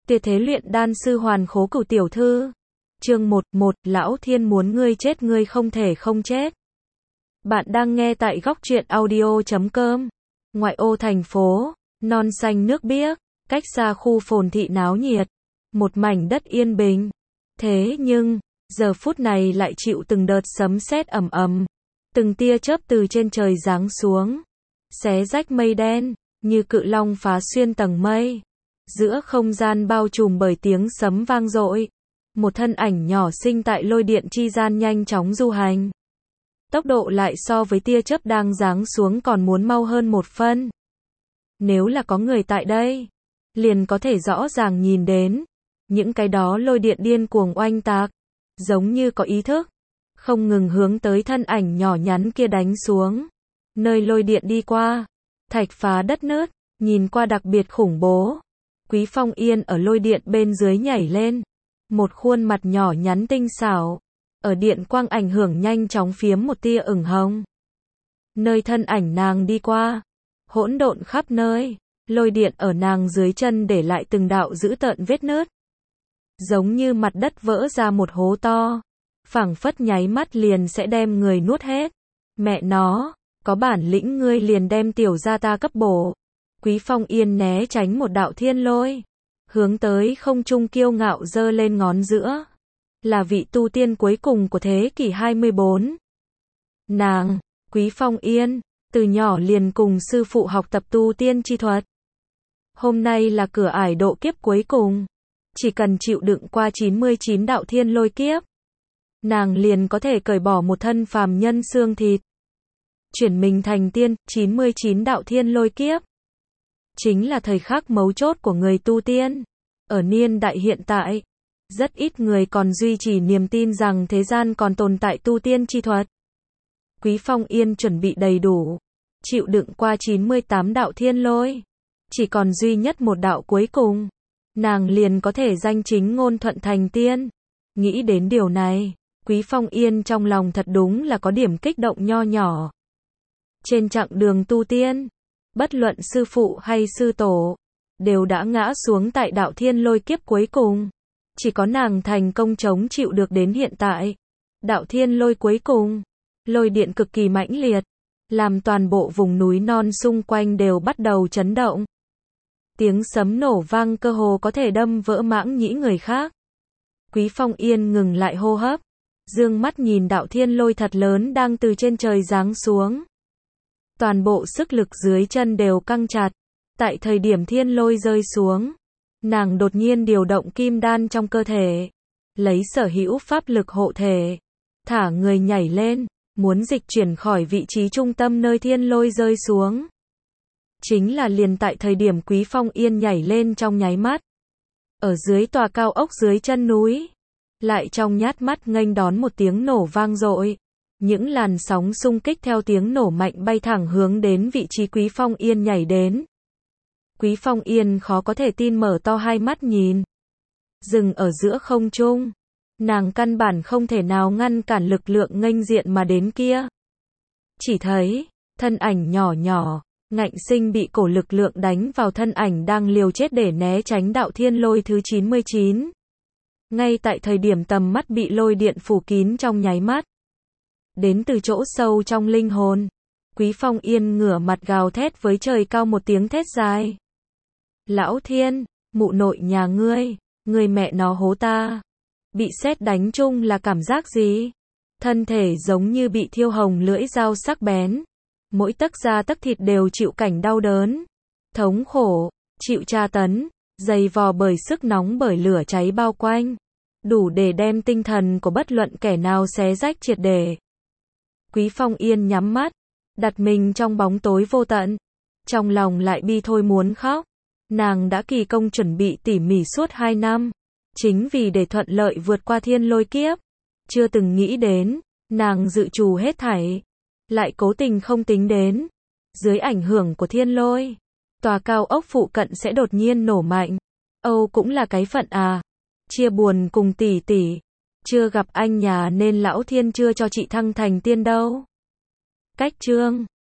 Tia thế luyện đan sư hoàn khố cửu tiểu thư. Chương 1, Lão Thiên muốn ngươi chết ngươi không thể không chết. Bạn đang nghe tại góc truyện audio.com. Ngoại ô thành phố, non xanh nước biếc, cách xa khu phồn thị náo nhiệt, một mảnh đất yên bình. Thế nhưng, giờ phút này lại chịu từng đợt sấm sét ầm ầm, từng tia chớp từ trên trời giáng xuống, xé rách mây đen, như cự long phá xuyên tầng mây. Giữa không gian bao trùm bởi tiếng sấm vang dội, một thân ảnh nhỏ xinh tại lôi điện chi gian nhanh chóng du hành. Tốc độ lại so với tia chớp đang giáng xuống còn muốn mau hơn một phân. Nếu là có người tại đây, liền có thể rõ ràng nhìn đến những cái đó lôi điện điên cuồng oanh tạc, giống như có ý thức, không ngừng hướng tới thân ảnh nhỏ nhắn kia đánh xuống. Nơi lôi điện đi qua, thạch phá đất nứt, nhìn qua đặc biệt khủng bố. Quý Phong Yên ở lôi điện bên dưới nhảy lên, một khuôn mặt nhỏ nhắn tinh xảo, ở điện quang ảnh hưởng nhanh chóng phiếm một tia ửng hồng. Nơi thân ảnh nàng đi qua, hỗn độn khắp nơi, lôi điện ở nàng dưới chân để lại từng đạo dữ tợn vết nứt. Giống như mặt đất vỡ ra một hố to, phảng phất nháy mắt liền sẽ đem người nuốt hết. Mẹ nó, có bản lĩnh ngươi liền đem tiểu gia ta cấp bổ. Quý Phong Yên né tránh một đạo thiên lôi, hướng tới không trung kiêu ngạo giơ lên ngón giữa. Là vị tu tiên cuối cùng của thế kỷ 24. Nàng, Quý Phong Yên, từ nhỏ liền cùng sư phụ học tập tu tiên chi thuật. Hôm nay là cửa ải độ kiếp cuối cùng. Chỉ cần chịu đựng qua 99 đạo thiên lôi kiếp, nàng liền có thể cởi bỏ một thân phàm nhân xương thịt, chuyển mình thành tiên. 99 đạo thiên lôi kiếp chính là thời khắc mấu chốt của người tu tiên. Ở niên đại hiện tại, rất ít người còn duy trì niềm tin rằng thế gian còn tồn tại tu tiên chi thuật. Quý Phong Yên chuẩn bị đầy đủ, chịu đựng qua 98 đạo thiên lôi, chỉ còn duy nhất một đạo cuối cùng, nàng liền có thể danh chính ngôn thuận thành tiên. Nghĩ đến điều này, Quý Phong Yên trong lòng thật đúng là có điểm kích động nho nhỏ. Trên chặng đường tu tiên, bất luận sư phụ hay sư tổ, đều đã ngã xuống tại đạo thiên lôi kiếp cuối cùng. Chỉ có nàng thành công chống chịu được đến hiện tại. Đạo thiên lôi cuối cùng, lôi điện cực kỳ mãnh liệt, làm toàn bộ vùng núi non xung quanh đều bắt đầu chấn động. Tiếng sấm nổ vang cơ hồ có thể đâm vỡ mãng nhĩ người khác. Quý Phong Yên ngừng lại hô hấp, dương mắt nhìn đạo thiên lôi thật lớn đang từ trên trời giáng xuống. Toàn bộ sức lực dưới chân đều căng chặt. Tại thời điểm thiên lôi rơi xuống, nàng đột nhiên điều động kim đan trong cơ thể, lấy sở hữu pháp lực hộ thể, thả người nhảy lên, muốn dịch chuyển khỏi vị trí trung tâm nơi thiên lôi rơi xuống. Chính là liền tại thời điểm Quý Phong Yên nhảy lên trong nháy mắt, ở dưới tòa cao ốc dưới chân núi, lại trong nhát mắt nghênh đón một tiếng nổ vang dội. Những làn sóng xung kích theo tiếng nổ mạnh bay thẳng hướng đến vị trí Quý Phong Yên nhảy đến. Quý Phong Yên khó có thể tin mở to hai mắt nhìn. Dừng ở giữa không trung, nàng căn bản không thể nào ngăn cản lực lượng nghênh diện mà đến kia. Chỉ thấy, thân ảnh nhỏ nhỏ, ngạnh sinh bị cổ lực lượng đánh vào thân ảnh đang liều chết để né tránh đạo thiên lôi thứ 99. Ngay tại thời điểm tầm mắt bị lôi điện phủ kín trong nháy mắt. Đến từ chỗ sâu trong linh hồn, Quý Phong Yên ngửa mặt gào thét với trời cao một tiếng thét dài. Lão Thiên, mụ nội nhà ngươi, người mẹ nó hố ta. Bị sét đánh chung là cảm giác gì? Thân thể giống như bị thiêu hồng lưỡi dao sắc bén. Mỗi tấc da tấc thịt đều chịu cảnh đau đớn, thống khổ, chịu tra tấn, dày vò bởi sức nóng bởi lửa cháy bao quanh. Đủ để đem tinh thần của bất luận kẻ nào xé rách triệt để. Quý Phong Yên nhắm mắt, đặt mình trong bóng tối vô tận. Trong lòng lại bi thôi muốn khóc. Nàng đã kỳ công chuẩn bị tỉ mỉ suốt 2 năm, chính vì để thuận lợi vượt qua thiên lôi kiếp. Chưa từng nghĩ đến, nàng dự trù hết thảy, lại cố tình không tính đến. Dưới ảnh hưởng của thiên lôi, tòa cao ốc phụ cận sẽ đột nhiên nổ mạnh. Âu cũng là cái phận à. Chia buồn cùng tỷ tỷ. Chưa gặp anh nhà nên lão thiên chưa cho chị thăng thành tiên đâu. Cách chương